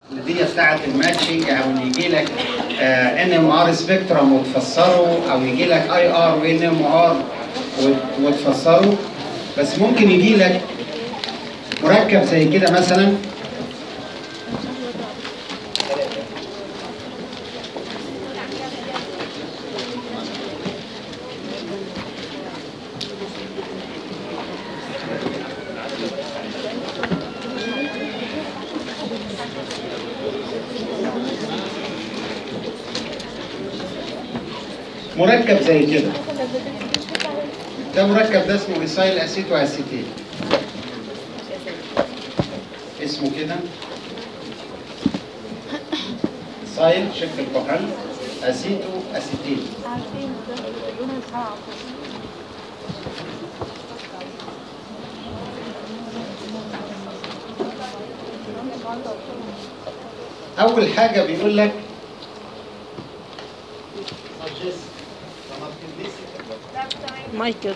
دي بتاعت الماتشنج، او ان يجي لك ان ام ار سبيكترم وتفسره، او يجي لك اي ار وان ام ار وتفسره. بس ممكن يجي لك مركب زي كده مثلا، مركب زي كده. ده مركب ده اسمه ايثايل اسيتو اسيتيل، اسمه كده ايثايل شق الكحول اسيتو اسيتيل. اول حاجه بيقول لك مايكل،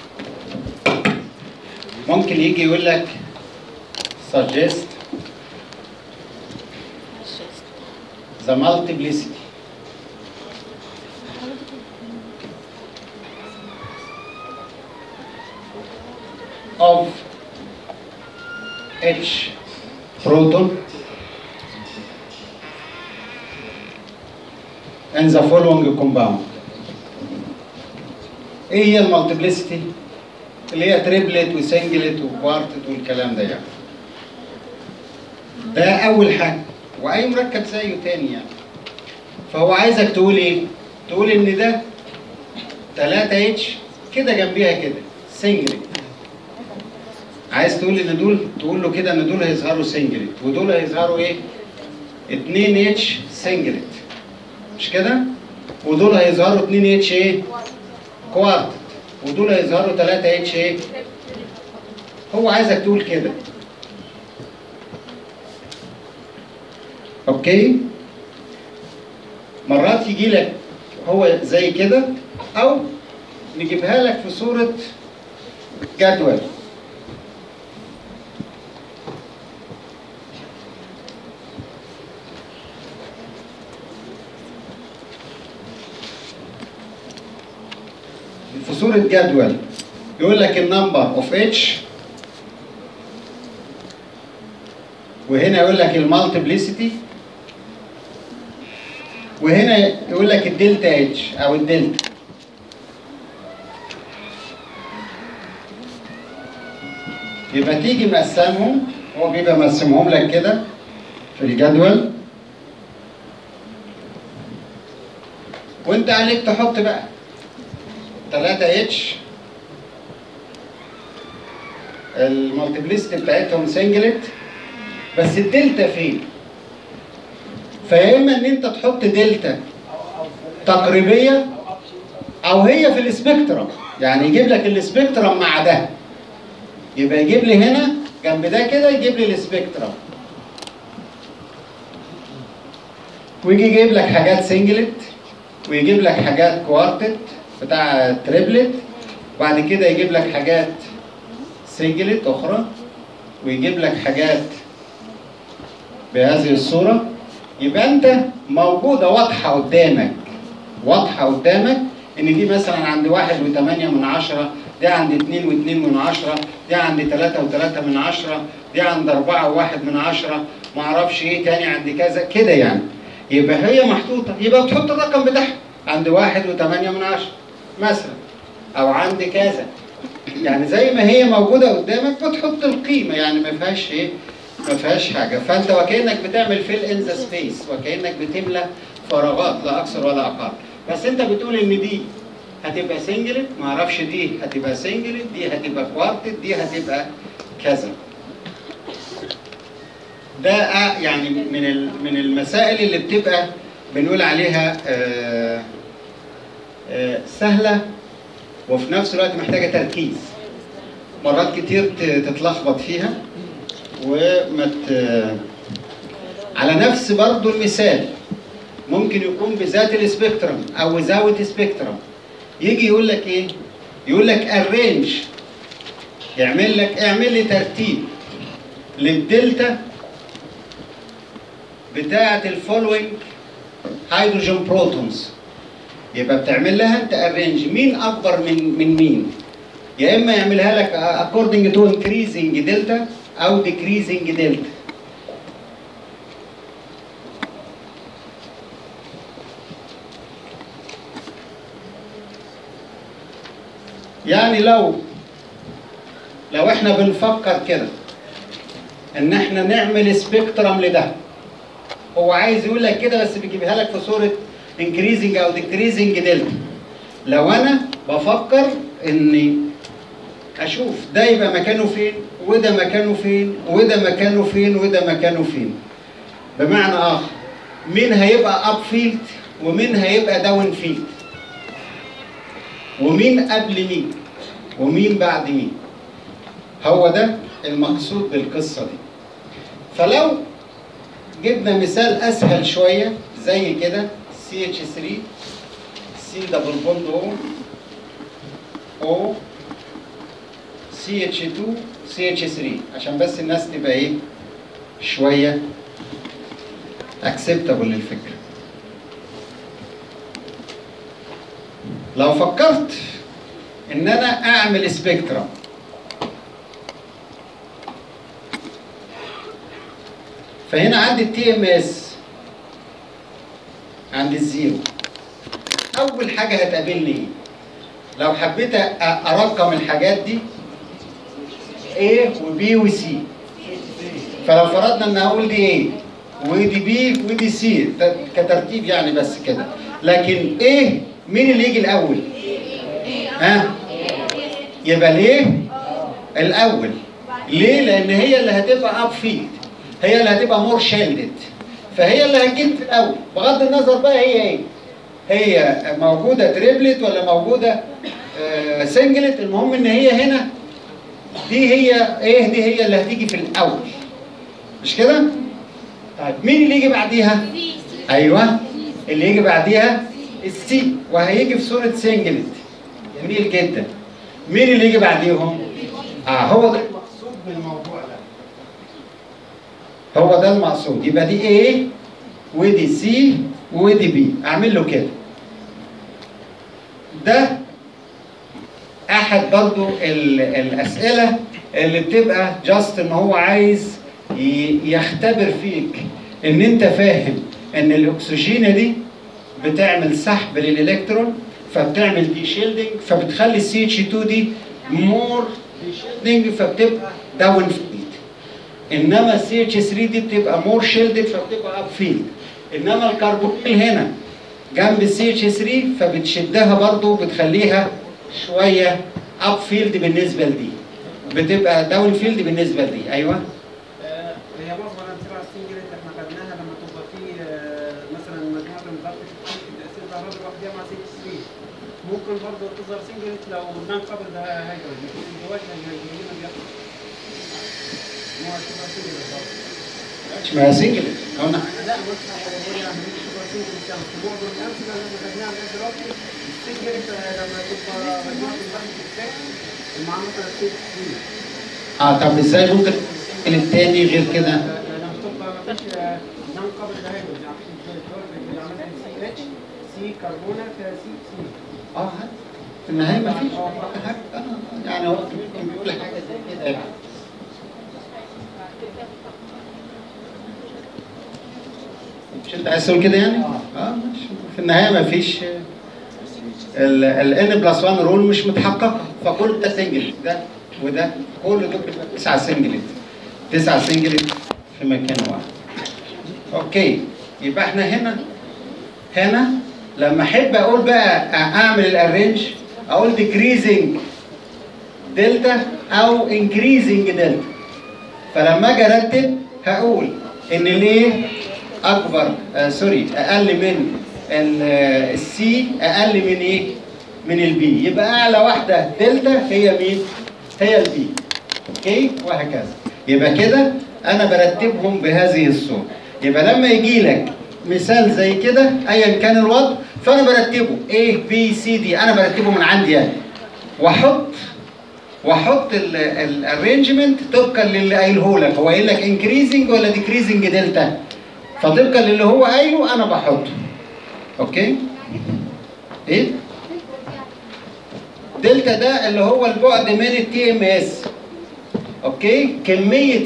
ممكن يجي يقول لك suggest the multiplicity of H proton in the following compound. ايه هي المالتيبليسيتي؟ اللي هي تريبلت وسنجلت وكوارتت والكلام ده يعني. ده اول حاجه، واي مركب زيه تاني يعني. فهو عايزك تقول ايه؟ تقول ان ده 3 اتش كده جنبيها كده سنجلت. عايز تقول ان دول، تقول له كده ان دول هيظهروا سنجلت ودول هيظهروا ايه؟ 2 اتش سنجلت، مش كده؟ ودول هيظهروا 2 اتش ايه؟ كوارتت، ودول هيظهروا 3 اتش ايه؟ هو عايزك تقول كده. اوكي؟ مرات يجي لك هو زي كده، او نجيبها لك في صورة جدول. في صورة جدول يقول لك النمبر اوف اتش، وهنا يقول لك المالتيبليسيتي، وهنا يقول لك الدلتا اتش او الدلتا. يبقى تيجي مقسمهم، هو بيبقى مقسمهم لك كده في الجدول، وانت عليك تحط بقى 3 اتش المالتيبليسيتي بتاعتهم سنجلت، بس الدلتا فين؟ فيا اما ان انت تحط دلتا تقريبيه، او هي في السبيكترم، يعني يجيب لك السبيكترم مع ده، يبقى يجيب لي هنا جنب ده كده يجيب لي السبيكترم، ويجي يجيب لك حاجات سنجلت، ويجيب لك حاجات كوارتت بتاع تريبلت، وبعد كده يجيب لك حاجات سنجلت اخرى، ويجيب لك حاجات بهذه الصوره. يبقى انت موجوده واضحه قدامك، واضحه قدامك ان دي مثلا عند 1.8، دي عند 2.2، دي عند 3.3، دي عند 4.1، ما اعرفش ايه تاني عند كذا كده يعني. يبقى هي محطوطه، يبقى تحط الرقم بتاعها عند 1.8 مثلا، او عند كذا، يعني زي ما هي موجوده قدامك بتحط القيمه، يعني ما فيهاش ايه، ما فيهاش حاجه. فانت وكانك بتعمل فيل ان ذا سبيس، وكانك بتملى فراغات لا اكثر ولا اقل. بس انت بتقول ان دي هتبقى سنجلت، ما اعرفش دي هتبقى سنجلت، دي هتبقى كوارتت، دي هتبقى كذا. ده يعني من المسائل اللي بتبقى بنقول عليها سهله، وفي نفس الوقت محتاجه تركيز. مرات كتير تتلخبط فيها على نفس برضو المثال ممكن يكون بذات السبيكترم او وزاوت سبيكترم. يجي يقول لك ايه؟ يقول لك ارينج، اعمل لي ترتيب للدلتا بتاعه الفولوينج هيدروجين بروتونز، يبقى بتعمل لها انت ارينج مين اكبر من مين. يا اما يعملها لك according to increasing دلتا او decreasing دلتا. يعني لو احنا بنفكر كده ان احنا نعمل سبيكترم لده، هو عايز يقول لك كده بس بيجيبها لك في صوره increasing او decreasing دلتا. لو انا بفكر اني اشوف ده يبقى مكانه فين وده مكانه فين وده مكانه فين وده مكانه فين، بمعنى اخر مين هيبقى اب فيلد ومين هيبقى داون فيلد، ومين قبل مين ومين بعد مين. هو ده المقصود بالقصه دي. فلو جبنا مثال اسهل شويه زي كده CH3 C دبل بوند O CH2 CH3 عشان بس الناس تبقى ايه شويه اكسبتابل للفكره. لو فكرت ان انا اعمل سبيكترم فهنا عندي التي ام اس عند الزيرو، اول حاجه هتقابلني ايه؟ لو حبيت ارقم الحاجات دي A و B و C، فلو فرضنا ان هقول دي A ودي B ودي C كترتيب يعني بس كده، لكن A مين اللي يجي الاول؟ ها؟ يبقى ليه؟ الاول. ليه؟ لان هي اللي هتبقى اب فيلد، هي اللي هتبقى مور شيلدد، فهي اللي هتجيب في الاول، بغض النظر بقى هي ايه؟ هي موجوده تريبلت ولا موجوده سنجلت، المهم ان هي هنا دي هي ايه؟ دي هي اللي هتيجي في الاول، مش كده؟ طيب مين اللي يجي بعديها؟ ايوه اللي يجي بعديها السي، وهيجي في صوره سنجلت. جميل جدا. مين اللي يجي بعديهم؟ هو ده المقصود بالموضوع ده. هو ده المقصود. يبقى دي A ودي C ودي B، اعمل له كده. ده احد برضو الاسئله اللي بتبقى جاست ان هو عايز يختبر فيك ان انت فاهم ان الاكسجينه دي بتعمل سحب للالكترون، فبتعمل دي شيلدنج، فبتخلي السي اتش 2 دي مور دي شيلدنج فبتبقى داون فيلد، انما السي اتش 3 دي بتبقى مور شيلدنج فبتبقى اب فيلد، انما الكربونيل هنا جنب السي اتش 3 فبتشدها برضو بتخليها شويه اب فيلد بالنسبه لدي، بتبقى داون فيلد بالنسبه لدي. ايوه هي معظم الامثله على السنجل اللي احنا خدناها لما تبقى في مثلا مجموعه من ضغط التاثير ظهر لوحدها مع سي 3 ممكن برضه تظهر سنجل لو نام قبل ده هيدروجين دلوقتي الهيدروجين بيحصل مو هتبقى سنجل برضه اسمها سنجل هنا. لا مش يعني مش تبقى سنجل كام في معظم الامثله اللي احنا خدناها من دلوقتي السنجل لما تبقى مجموعه من ضغط التاثير مع مثلا سي 3. طب ازاي ممكن التاني غير كده؟ لما تبقى مفيش نان قابل للهيدروجين يعني عملنا سي اتش سي كربونه كسي سي. في النهايه مفيش حاجه. يعني هو ممكن بيقول حاجه زي كده. مش انت عايز تقول كده يعني؟ ماشي. في النهايه مفيش ال N+1 رول مش متحققه، فكل ده سنجل ده وده كل دول 9 سنجلت، 9 سنجلت في مكان واحد. اوكي، يبقى احنا هنا لما احب اقول بقى اعمل الارينج اقول ديكريزنج دلتا او انكريزنج دلتا. فلما اجي ارتب هقول ان ليه اكبر اقل من السي اقل من ايه؟ من البي، يبقى اعلى واحده دلتا هي مين؟ هي البي. اوكي، وهكذا. يبقى كده انا برتبهم بهذه الصوره. يبقى لما يجي لك مثال زي كده ايا كان الوضع فانا برتبه A B C D، انا برتبه من عندي يعني، واحط الارينجمنت طبقا للي قايله لك. هو قايل لك انكريزنج ولا ديكريزنج دلتا؟ فطبقا للي هو قايله انا بحطه. اوكي؟ ايه؟ دلتا ده اللي هو البعد من التي ام اس. اوكي؟ كميه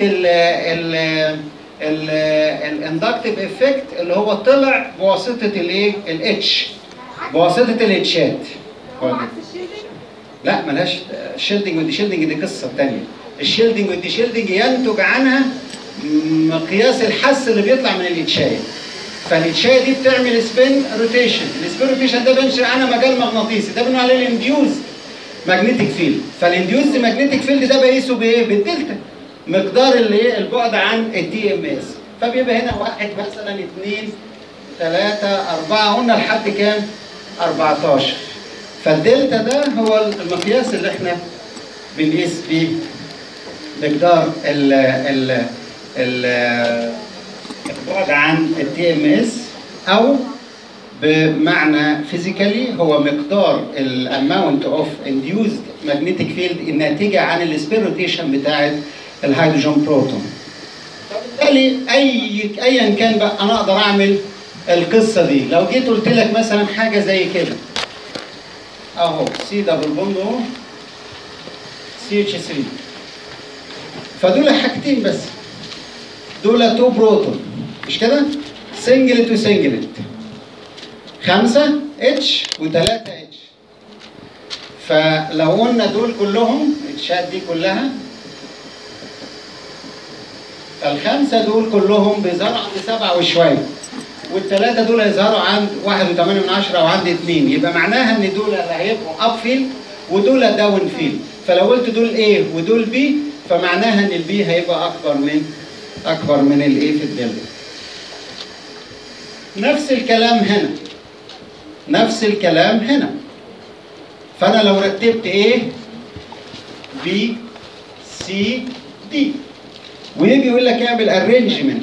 الاندكتيف افكت اللي هو طلع بواسطه الايه؟ الاتش، بواسطه الاتشات. لا ملهاش شيلدنج ودي شيلدنج، دي قصه ثانيه. الشيلدنج ودي شيلدنج ينتج عنها مقياس الحس اللي بيطلع من الاتشايه. فالاتشايه دي بتعمل سبين روتيشن، السبين روتيشن ده بينشئ عنها مجال مغناطيسي، ده بنقول عليه الانديوز ماجنتيك فيلد. فالانديوز ماجنتيك فيلد ده بقيسه بايه؟ بالدلتا، مقدار الايه؟ البعد عن التي ام اس. فبيبقى هنا 1 مثلا 2 3 4 قلنا لحد كام؟ 14. فالدلتا ده هو المقياس اللي احنا بنقيس بيه مقدار البعد عن التي ام اس، او بمعنى فيزيكالي هو مقدار الاماونت اوف انديوزد ماجنتيك فيلد الناتجه عن السبين روتيشن بتاعه الهيدروجين بروتون. فبالتالي ايا كان بقى انا اقدر اعمل القصه دي. لو جيت قلت لك مثلا حاجه زي كده اهو، سي دبل بوند اهو، سي اتش 3، فدول حاجتين بس، دول 2 بروتون مش كده؟ سنجلت وسنجلت، 5 اتش و3 اتش. فلو قلنا دول كلهم الاتشات دي كلها، فالخمسه دول كلهم بيظهروا عند 7 وشويه، والثلاثه دول هيظهروا عند 1.8 او عند 2، يبقى معناها ان دول اللي هيبقوا اب فيلد ودول داون فيلد. فلو قلت دول A ودول B فمعناها ان البي هيبقى اكبر من الايه في الدلتا. نفس الكلام هنا، نفس الكلام هنا. فانا لو رتبت A B C D ويجي يقول لك اعمل ارينجمنت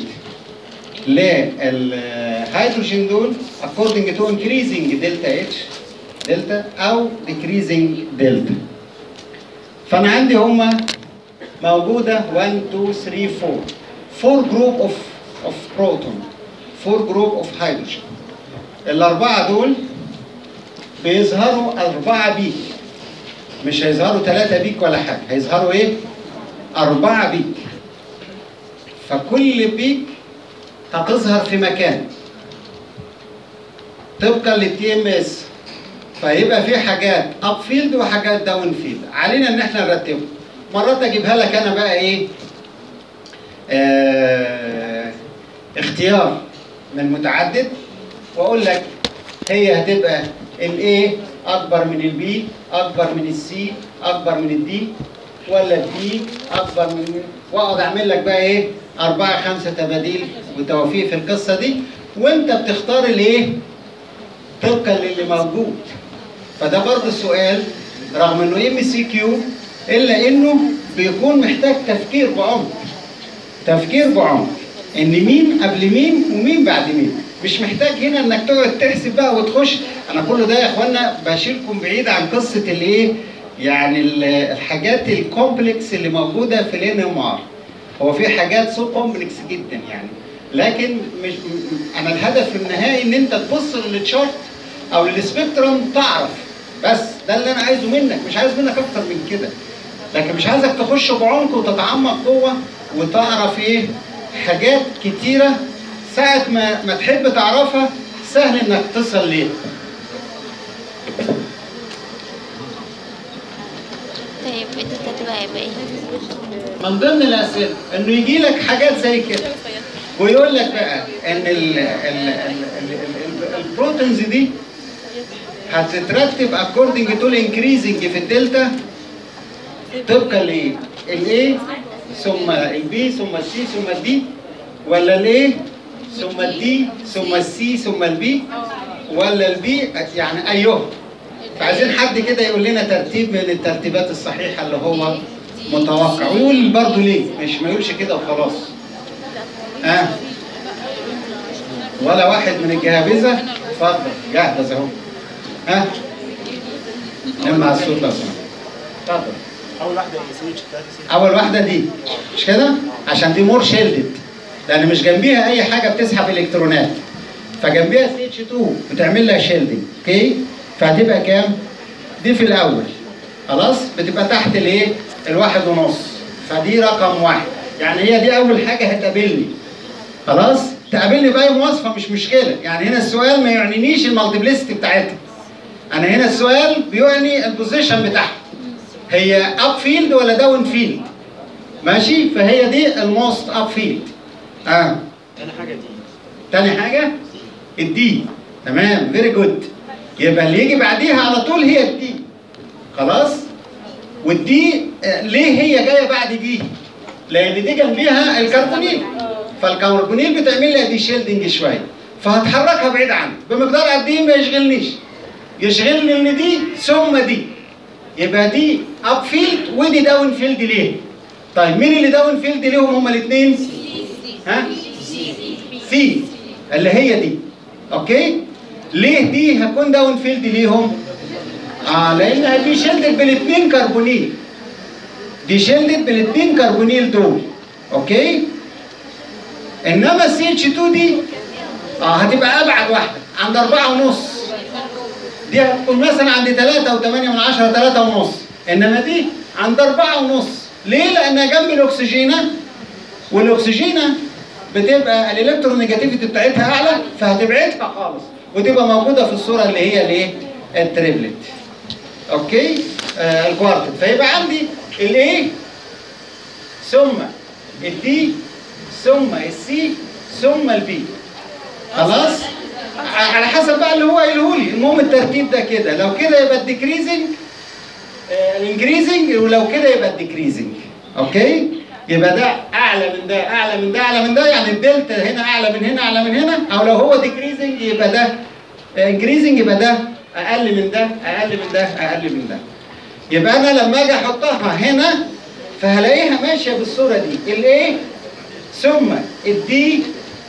للهيدروجين دول according to increasing delta H دلتا او decreasing دلتا. فانا عندي هما موجوده 1 2 3 4 جروب اوف بروتون، 4 جروب اوف هيدروجين. الاربعه دول بيظهروا 4 بيك، مش هيظهروا 3 بيك ولا حاجه، هيظهروا ايه؟ 4 بيك. فكل بيك هتظهر في مكان طبقا للتي ام اس، فيبقى في حاجات اب فيلد وحاجات داون فيلد. علينا ان احنا نرتبهم. مرات اجيبها لك انا بقى ايه؟ اختيار من متعدد، واقول لك هي هتبقى الاي اكبر من البي، اكبر من السي، اكبر من الدي، ولا الدي اكبر من، واقعد اعمل لك بقى ايه؟ 4 5 تباديل وتوافيق في القصه دي، وانت بتختار الايه؟ طبقا للي موجود. فده برضه السؤال رغم انه ام سي كيو الا انه بيكون محتاج تفكير بعمق. تفكير بعمق ان مين قبل مين ومين بعد مين. مش محتاج هنا انك تقعد تحسب بقى وتخش. انا كل ده يا اخوانا بشيلكم بعيد عن قصه الايه؟ يعني الحاجات الكومبلكس اللي موجوده في الان ام ار. هو في حاجات سو كومبلكس جدا يعني، لكن مش انا الهدف النهائي ان انت تبص للتشارت او للسبيكترم تعرف. بس ده اللي انا عايزه منك، مش عايز منك اكتر من كده. لكن مش عايزك تخش بعمق وتتعمق جوه وتعرف ايه؟ حاجات كتيره ساعه ما تحب تعرفها سهل انك تصل ليها. طيب انت تتبع ايه؟ من ضمن الاسئله انه يجي لك حاجات زي كده ويقول لك بقى ان البروتونز دي هتترتب according to increasing في الدلتا طبقا لايه؟ الاي ثم البي ثم السي ثم الدي، ولا الاي ثم الدي ثم السي ثم البي، ولا البي؟ يعني ايوه. فعايزين حد كده يقول لنا ترتيب من الترتيبات الصحيحه اللي هو متوقع، ويقول برضه ليه، مش ما يقولش كده وخلاص. ولا واحد من الجهابذه؟ اتفضل جهبذ اهو. نمع الصوت لو سمحت. اتفضل. اول واحده سويتش، اول واحده دي مش كده؟ عشان دي مور شيلدد. لان مش جنبيها اي حاجه بتسحب الكترونات، فجنبيها سي اتش 2 بتعمل لها شيلدنج. اوكي، فهتبقى كام؟ دي في الاول خلاص بتبقى تحت الايه؟ الواحد ونص، فدي رقم واحد. يعني هي دي اول حاجه هتقابلني خلاص. تقابلني باي مواصفه مش مشكله، يعني هنا السؤال ما يعنينيش المالتيبليستي بتاعتها، انا هنا السؤال بيعني البوزيشن بتاعها، هي اب فيلد ولا داون فيلد؟ ماشي، فهي دي الموست اب فيلد. تاني حاجه دي. تاني حاجه الدي. تمام، فيري جود. يبقى اللي يجي بعديها على طول هي الدي خلاص. والدي ليه هي جايه بعد دي؟ لان دي جنبيها الكربونيل، فالكربونيل بتعمل لها دي شيلدنج شويه، فهتحركها بعيد عنها بمقدار قد ايه ما يشغلنيش، يشغلني ان دي ثم دي. يبقى دي اب فيلد ودي داون فيلد ليه؟ طيب مين اللي داون فيلد ليهم هما الاثنين؟ ها؟ سي اللي هي دي. اوكي؟ ليه دي هتكون داون فيلد ليهم؟ لانها دي شيلدت بالاثنين كربونيل. دي شيلدت بالاثنين كربونيل دول. اوكي؟ انما السي اتش 2 دي هتبقى ابعد واحده عند 4.5. دي هتكون مثلا عند 3.8 3.5، انما دي عند 4.5. ليه؟ لانها جنب الاكسجينه، والاكسجينه بتبقى الالكترونيجاتيفيتي بتاعتها اعلى، فهتبعدها خالص وتبقى موجوده في الصوره اللي هي الايه؟ التريبلت. اوكي؟ الكوارتت. فيبقى عندي الايه ثم الدي ثم السي ثم البي. خلاص؟ على حسب بقى اللي هو قايله لي. المهم الترتيب ده كده، لو كده يبقى الديكريزنج الانكريزنج، ولو كده يبقى الديكريزنج. اوكي؟ يبقى ده اعلى من ده اعلى من ده اعلى من ده، يعني الدلتا هنا اعلى من هنا اعلى من هنا، او لو هو ديكريزنج يبقى ده انكريزنج، يبقى ده اقل من ده اقل من ده اقل من ده. يبقى انا لما اجي احطها هنا فهلاقيها ماشيه بالصوره دي، الايه ثم الدي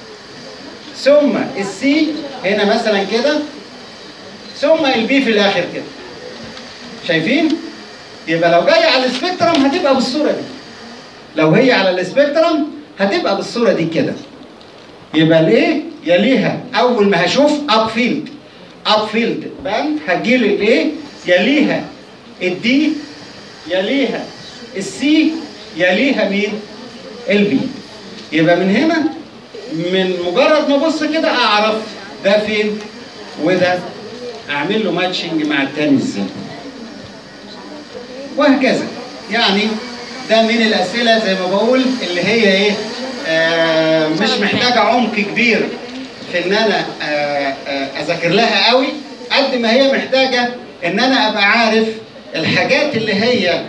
ثم السي هنا مثلا كده، ثم البي في الاخر كده. شايفين؟ يبقى لو جايه على السبيكترم هتبقى بالصوره دي. لو هي على السبيكترم هتبقى بالصوره دي كده. يبقى الايه يليها اول ما هشوف اب فيلد، اب فيلد باند هتجيلي الايه يليها الدي يليها السي يليها مين؟ البي. يبقى من هنا من مجرد ما ابص كده اعرف ده فين وده، اعمل له ماتشنج مع التاني ازاي، وهكذا. يعني ده من الاسئله زي ما بقول اللي هي ايه مش محتاجه عمق كبير في ان انا اذاكر لها قوي، قد ما هي محتاجه ان انا ابقى عارف الحاجات اللي هي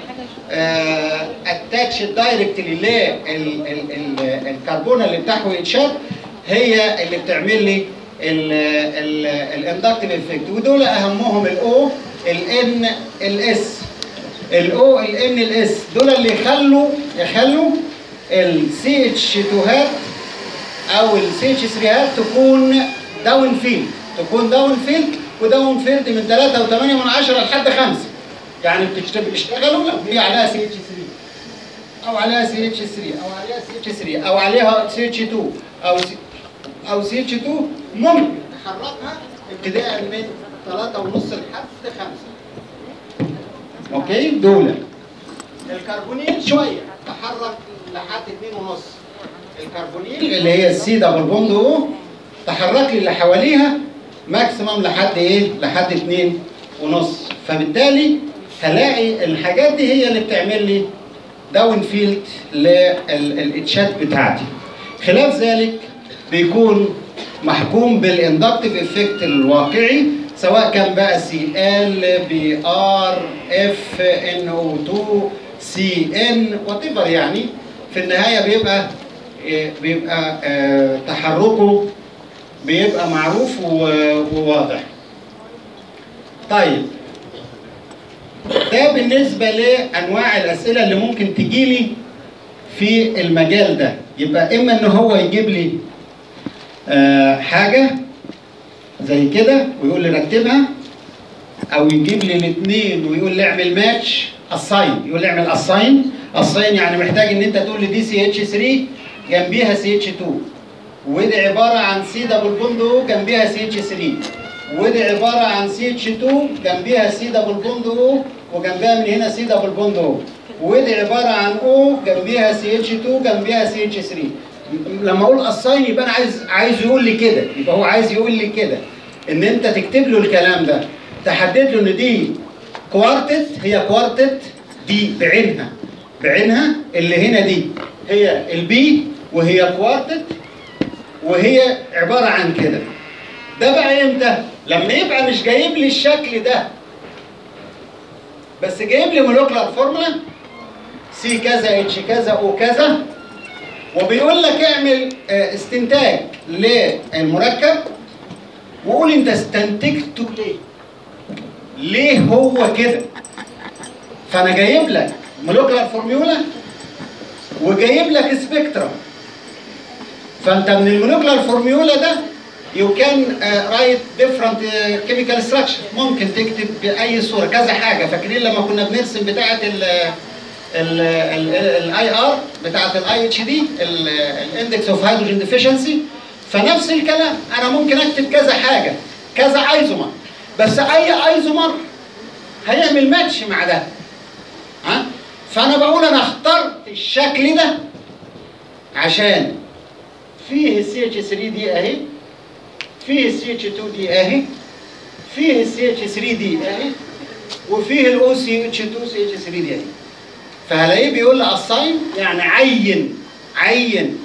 اتاتش دايركتلي للكربون اللي بتاعه يتشال، هي اللي بتعمل لي الاندكتيف افكت. ودول اهمهم الاو الان الاس. الاو الان الاس دول اللي يخلوا السي اتش 2 هات او السي اتش 3 هات تكون داون فيلد، وداون فيلد من 3.8 لحد 5. يعني بتشتغلوا لو هي عليها سي اتش 3 او عليها سي اتش 3 او عليها سي اتش 3 او عليها سي اتش 2 او سي اتش 2، ممكن نحركها ابتداء من 3.5 لحد 5. اوكي؟ دول الكربونيل شويه تحرك لحد 2.5. الكربونيل اللي هي السي دبل بوند او تحرك لي اللي حواليها ماكسيمم لحد ايه؟ لحد 2.5. فبالتالي هلاقي الحاجات دي هي اللي بتعمل لي داون فيلد للاتشات بتاعتي. خلاف ذلك بيكون محكوم بالاندكتيف افكت الواقعي، سواء كان بقى سي ال بي ار اف ان او 2 سي ان وات ايفر. يعني في النهايه بيبقى تحركه بيبقى معروف وواضح. طيب ده بالنسبه لانواع الاسئله اللي ممكن تجيلي في المجال ده. يبقى اما ان هو يجيب لي حاجه زي كده ويقول لي رتبها، او يجيب لي الاثنين ويقول لي اعمل ماتش اساين، يقول لي اعمل اساين. يعني محتاج ان انت تقول لي دي سي اتش 3 جنبيها CH2، ودي عباره عن C دبل بوند O جنبيها CH3، ودي عباره عن CH2 جنبيها C دبل بوند O وجنبها من هنا C دبل بوند O، ودي عباره عن O جنبيها CH2 جنبيها CH3. لما اقول اساين يبقى انا عايز يقول لي كده، يبقى هو عايز يقول لي كده ان انت تكتب له الكلام ده، تحدد له ان دي كوارتت، هي كوارتت دي بعينها اللي هنا دي هي البي وهي كوارتت وهي عباره عن كده. ده بقى امتى؟ لما يبقى مش جايب لي الشكل ده بس جايب لي مولكيولار فورمولا سي كذا اتش كذا او كذا، وبيقول لك اعمل استنتاج للمركب وقول انت استنتجته ليه؟ ليه هو كده؟ فانا جايب لك مولكيولار فورمولا وجايب لك سبيكترم، فانت من المولكيولار فورمولا ده يو كان رايت ديفرنت كيميكال ستراكشر، ممكن تكتب باي صوره كذا حاجه. فاكرين لما كنا بنرسم بتاعه الاي ار بتاعه الاي اتش دي الاندكس اوف هيدروجين ديفيشنسي، فنفس الكلام انا ممكن اكتب كذا حاجه كذا ايزومر، بس اي ايزومر هيعمل ماتش مع ده. ها؟ فانا بقول انا اخترت الشكل ده عشان فيه السي اتش 3 دي اهي، فيه السي اتش 2 دي اهي، فيه السي اتش 3 دي اهي، وفيه الاو سي اتش 2 سي اتش 3 دي اهي. فهلاقيه بيقول لي اساين يعني عين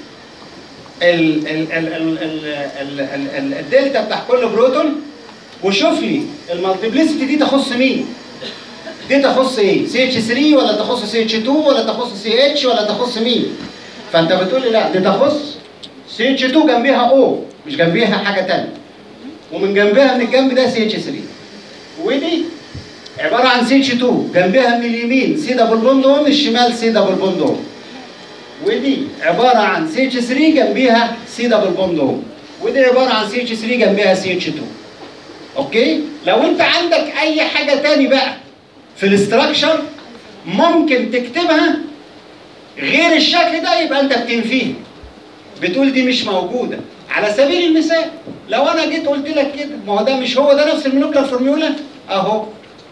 الدلتا بتاع كل بروتون، وشوف لي المالتيبليسيتي دي تخص مين؟ دي تخص ايه؟ سي اتش 3 ولا تخص سي اتش 2 ولا تخص سي اتش ولا تخص مين؟ فانت بتقول لي لا دي تخص سي اتش 2 جنبيها او مش جنبيها حاجه ثانيه، ومن جنبها من الجنب ده سي اتش 3، ودي عباره عن سي اتش 2 جنبها من اليمين سي دبل بوند او من الشمال سي دبل بوند او، ودي عباره عن سي اتش 3 جنبيها سي دبل بوند او، ودي عباره عن سي اتش 3 جنبيها سي اتش 2. اوكي؟ لو انت عندك اي حاجه تاني بقى في الاستراكشر ممكن تكتبها غير الشكل ده يبقى انت بتنفيها، بتقول دي مش موجوده. على سبيل المثال لو انا جيت قلت لك كده، ما هو ده مش هو ده نفس المولكيولار فورمولا اهو،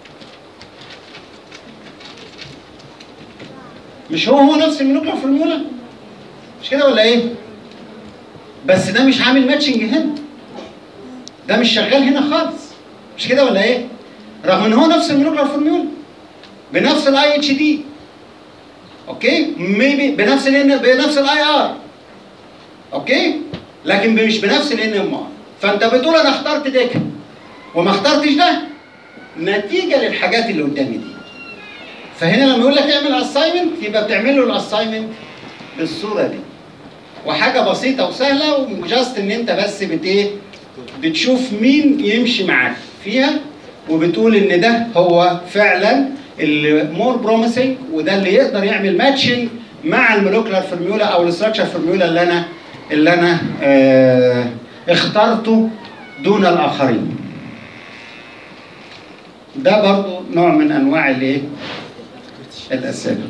مش هو نفس المولكيولار فورمولا، مش كده ولا ايه؟ بس ده مش عامل ماتشنج هنا، ده مش شغال هنا خالص، مش كده ولا ايه؟ رغم ان هو نفس المولكيولار فورمولا بنفس الاي اتش دي، اوكي؟ ميبي بنفس الاي ار، اوكي؟ لكن مش بنفس الان ام ار. فانت بتقول انا اخترت ده وما اخترتش ده نتيجه للحاجات اللي قدامي دي. فهنا لما يقول لك اعمل اساينمنت يبقى بتعمل له الاساينمنت بالصوره دي، وحاجه بسيطه وسهله، وجاست ان انت بس بتشوف مين يمشي معاك فيها، وبتقول ان ده هو فعلا المور بروميسنج وده اللي يقدر يعمل ماتشنج مع المولكيولار فورمولا او الاستراكشر فورمولا اللي انا اخترته دون الاخرين. ده برضو نوع من انواع الاسئله.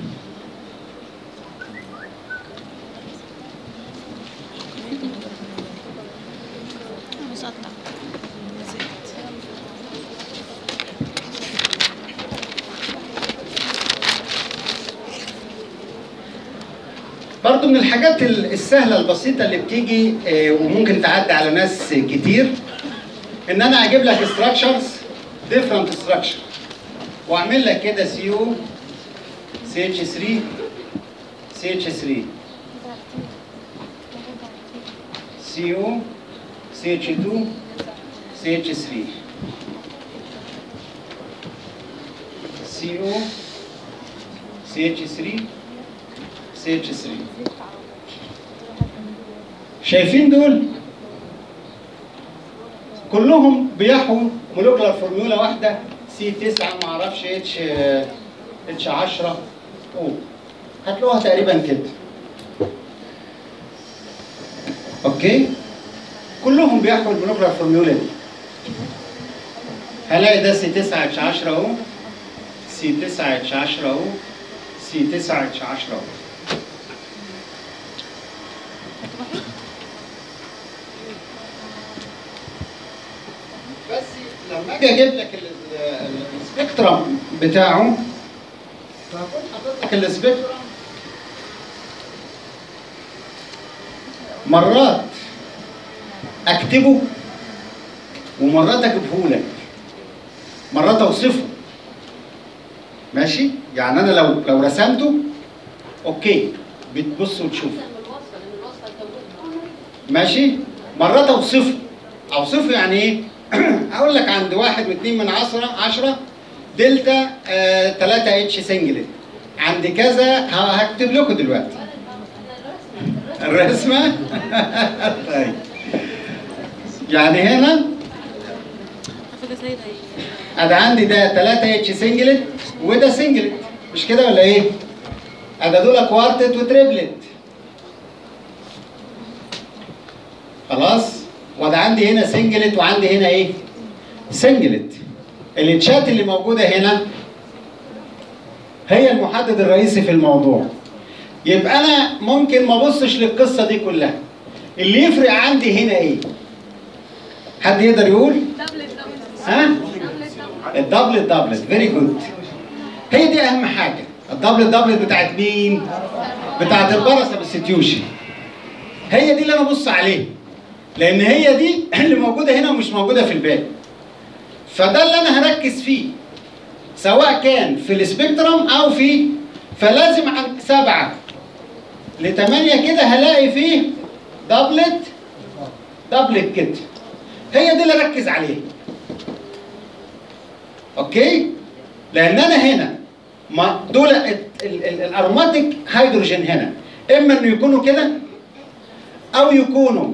برضو من الحاجات السهله البسيطه اللي بتيجي وممكن تعدي على ناس كتير، ان انا اجيب لك structures different structure واعمل لك كده CO CH3 CH3 CO CH2 CH3 CO CH3 CH3. شايفين دول؟ كلهم بيحوا مولكيولار فورمولا واحده C9 ما اعرفش H10 O، هتلاقوها تقريبا كده. اوكي؟ كلهم بيحوا المولكيولار فورمولا دي. هلاقي ده C9H10 O، C9H10 O، C9H10 O. لما اجي اجيب لك السبيكترم بتاعه، فهكون حاطط لك السبيكترم مرات اكتبه ومرات اجيبه لك، مرات اوصفه. ماشي؟ يعني انا لو رسمته اوكي بتبص وتشوف. ماشي؟ مرات اوصفه يعني ايه؟ اقول لك عند 1.2 دلتا 3 اتش سنجلت، عند كذا هكتب لكم دلوقتي الرسمه. طيب يعني هنا ادي عندي ده 3 اتش سنجلت وده سنجلت، مش كده ولا ايه؟ ادي دول كوارتت وتريبلت. خلاص؟ وده عندي هنا سنجلت وعندي هنا ايه؟ سنجلت. التشات اللي موجوده هنا هي المحدد الرئيسي في الموضوع. يبقى انا ممكن ما ابصش للقصه دي كلها. اللي يفرق عندي هنا ايه؟ حد يقدر يقول؟ ها؟ الدبل فيري جود. هي دي اهم حاجه. الدبل بتاعت مين؟ بتاعت البارا سبستيوشن. هي دي اللي انا ابص عليها، لان هي دي اللي موجوده هنا ومش موجوده في الباقي. فده اللي انا هركز فيه، سواء كان في السبيكترم او فلازم عند 7 ل 8 كده هلاقي فيه دبلت كده. هي دي اللي اركز عليها. اوكي؟ لان انا هنا دول الاروماتيك هيدروجين هنا اما انه يكونوا كده او يكونوا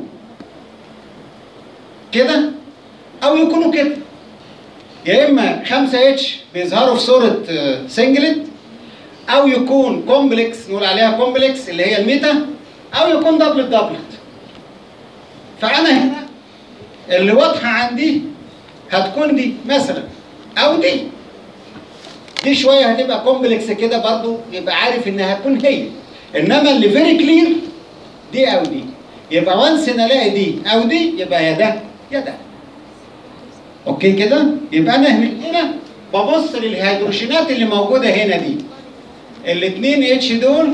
كده او يكونوا كده. يا اما 5 اتش بيظهروا في صوره سنجلت، او يكون كومبلكس نقول عليها كومبلكس اللي هي الميتا، او يكون دبلت. فانا هنا اللي واضحه عندي هتكون دي مثلا، او دي شويه هتبقى كومبلكس كده برضو، يبقى عارف انها هتكون هي. انما اللي فيري كلير دي او دي. يبقى وانس ان الاقي دي او دي يبقى يا ده يا ده. اوكي كده؟ يبقى انا هنا ببص للهيدروجينات اللي موجوده هنا دي. الاثنين اتش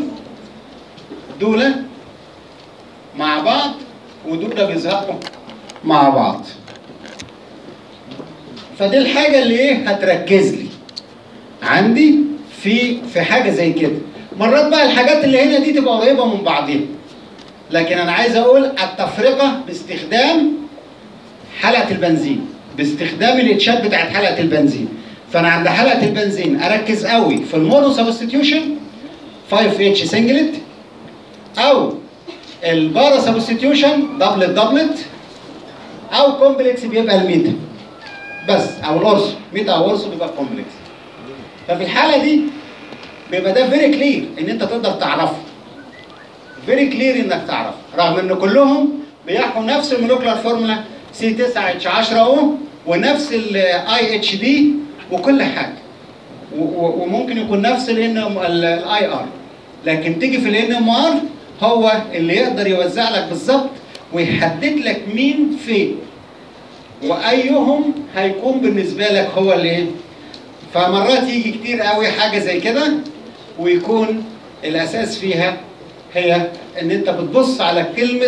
دول مع بعض ودول بيظهروا مع بعض. فدي الحاجه اللي ايه هتركز لي عندي في حاجه زي كده. مرات بقى الحاجات اللي هنا دي تبقى قريبه من بعضها، لكن انا عايز اقول التفرقه باستخدام حلقه البنزين، باستخدام الاتشات بتاعت حلقه البنزين. فانا عند حلقه البنزين اركز قوي في المونو سبستيوشن 5 اتش سنجلت، او البارا سبستيوشن دبلت، او كومبلكس بيبقى الميتا بس، او الأورسو ميتا او أورسو بيبقى كومبلكس. ففي الحاله دي بيبقى ده فيري كلير ان انت تقدر تعرفه. فيري كلير انك تعرف، رغم ان كلهم بيحكوا نفس المولكيولار فورمولا C9H10O ونفس الاي اتش دي وكل حاجه، وممكن يكون نفس الاي ار، لكن تيجي في الان ام ار هو اللي يقدر يوزع لك بالظبط ويحدد لك مين فين وايهم هيكون بالنسبه لك هو اللي. فمرات يجي كتير قوي حاجه زي كده ويكون الاساس فيها هي ان انت بتبص على كلمه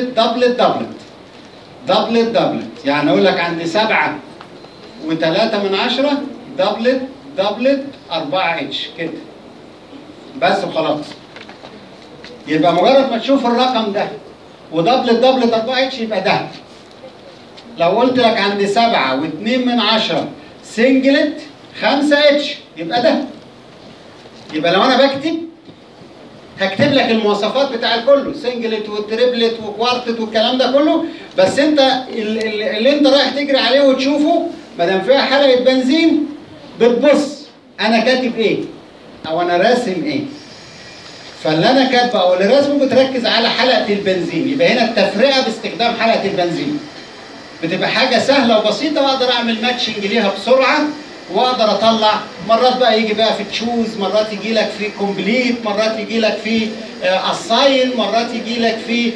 دبلت. يعني اقول لك عندي 7 و3 دبلت 4 اتش كده بس وخلاص. يبقى مجرد ما تشوف الرقم ده ودبلت 4 اتش يبقى ده. لو قلت لك عندي 7 و2 سنجلت 5 اتش يبقى ده. يبقى لو انا بكتب هكتب لك المواصفات بتاع كله، سنجلت وتريبلت وكوارتت والكلام ده كله، بس انت اللي انت رايح تجري عليه وتشوفه ما دام فيها حلقه بنزين بتبص انا كاتب ايه او انا راسم ايه. فاللي انا كاتبه او اللي راسمه بتركز على حلقه البنزين. يبقى هنا التفرقه باستخدام حلقه البنزين بتبقى حاجه سهله وبسيطه، واقدر اعمل ماتشنج ليها بسرعه واقدر اطلع. مرات بقى يجي بقى في تشوز، مرات يجي لك في كومبليت، مرات يجي لك في اساين، مرات يجي لك في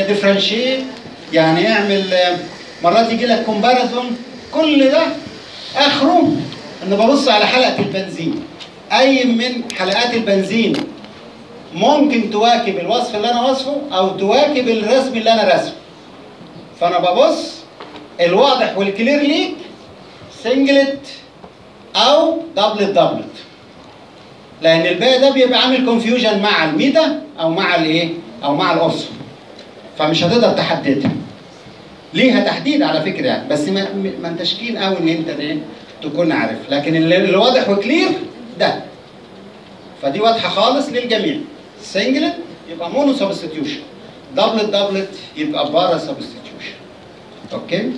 ديفرنشيت، يعني اعمل مرات يجي لك كومباريزون. كل ده اخره ان ببص على حلقه البنزين. اي من حلقات البنزين ممكن تواكب الوصف اللي انا وصفه او تواكب الرسم اللي انا رسمه. فانا ببص الواضح والكلير ليك سنجلت او دبلت. لان الباقي ده بيبقى عامل كونفيوجن مع الميتا او مع الايه او مع الاوسو، فمش هتقدر تحددها. ليها تحديد على فكره يعني، بس ما انتش كين قوي ان انت ايه تكون عارف، لكن اللي واضح وكلير ده. فدي واضحه خالص للجميع. سنجلت يبقى مونو سبستيوشن، دبلت يبقى بارا سبستيوشن. اوكي؟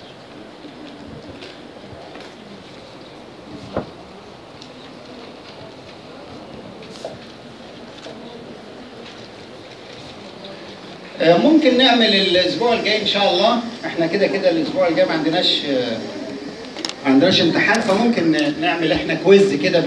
ممكن نعمل الاسبوع الجاي ان شاء الله. احنا كده الاسبوع الجاي ما عندناش امتحان، فممكن نعمل احنا كويز كده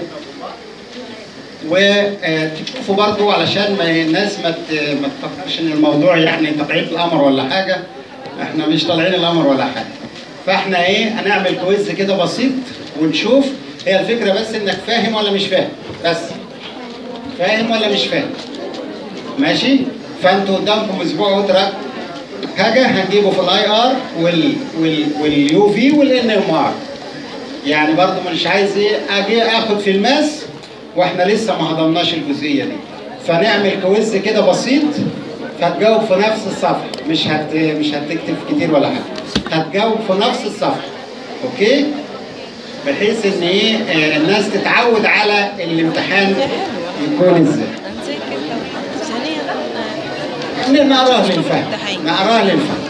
وتشوفوا برضو علشان ما الناس ما تفكرش ان الموضوع يعني تقعيد الامر ولا حاجه. احنا مش طالعين الامر ولا حاجه. فاحنا ايه هنعمل كويز كده بسيط ونشوف. هي الفكره بس انك فاهم ولا مش فاهم، بس فاهم ولا مش فاهم. ماشي؟ فانتوا قدامكم اسبوع وترك حاجه هنجيبه في الاي ار واليو في والان ام ار. يعني برضو مش عايز ايه اجي اخد في الماس واحنا لسه ما هضمناش الجزئيه دي. فنعمل كويز كده بسيط، هتجاوب في نفس الصفحه، مش هتكتب كتير ولا حاجه، هتجاوب في نفس الصفحه. اوكي؟ بحيث ان ايه الناس تتعود على الامتحان يكون ازاي. نقراه للفهم.